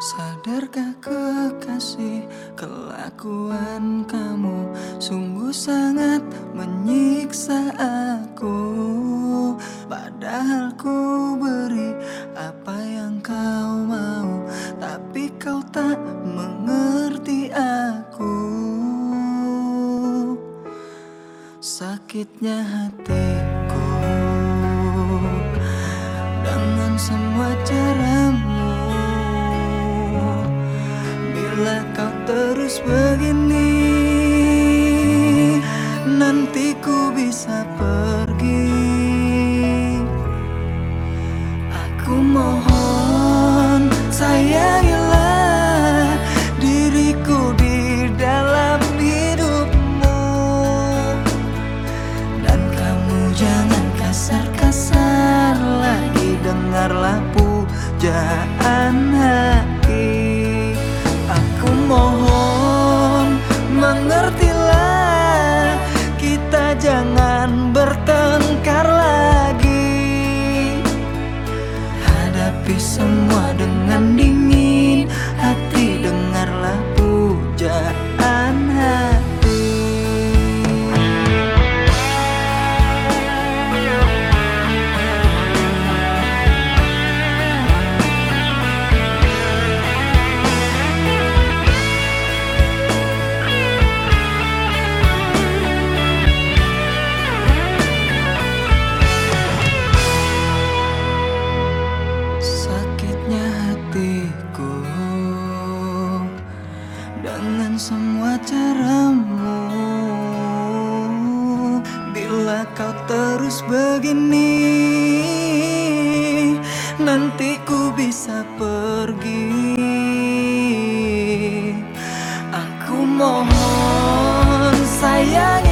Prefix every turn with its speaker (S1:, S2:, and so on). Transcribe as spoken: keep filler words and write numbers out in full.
S1: Sadarkah kekasih, kelakuan kamu sungguh sangat menyiksa aku. Padahal ku beri apa yang kau mau, tapi kau tak mengerti aku. Sakitnya hatiku dengan semua caramu. Bila kau terus begini, nanti ku bisa pergi. Aku mohon, sayangilah diriku di dalam hidupmu. Dan kamu jangan kasar-kasar lagi, dengarlah pujaan hati. Aku mohon, mengertilah, kita jangan bertengkar lagi. Hadapi semua dengan dingin hati, dengarlah pujaan hati. Dengan semua caramu, bila kau terus begini, nanti ku bisa pergi. Aku mohon, sayang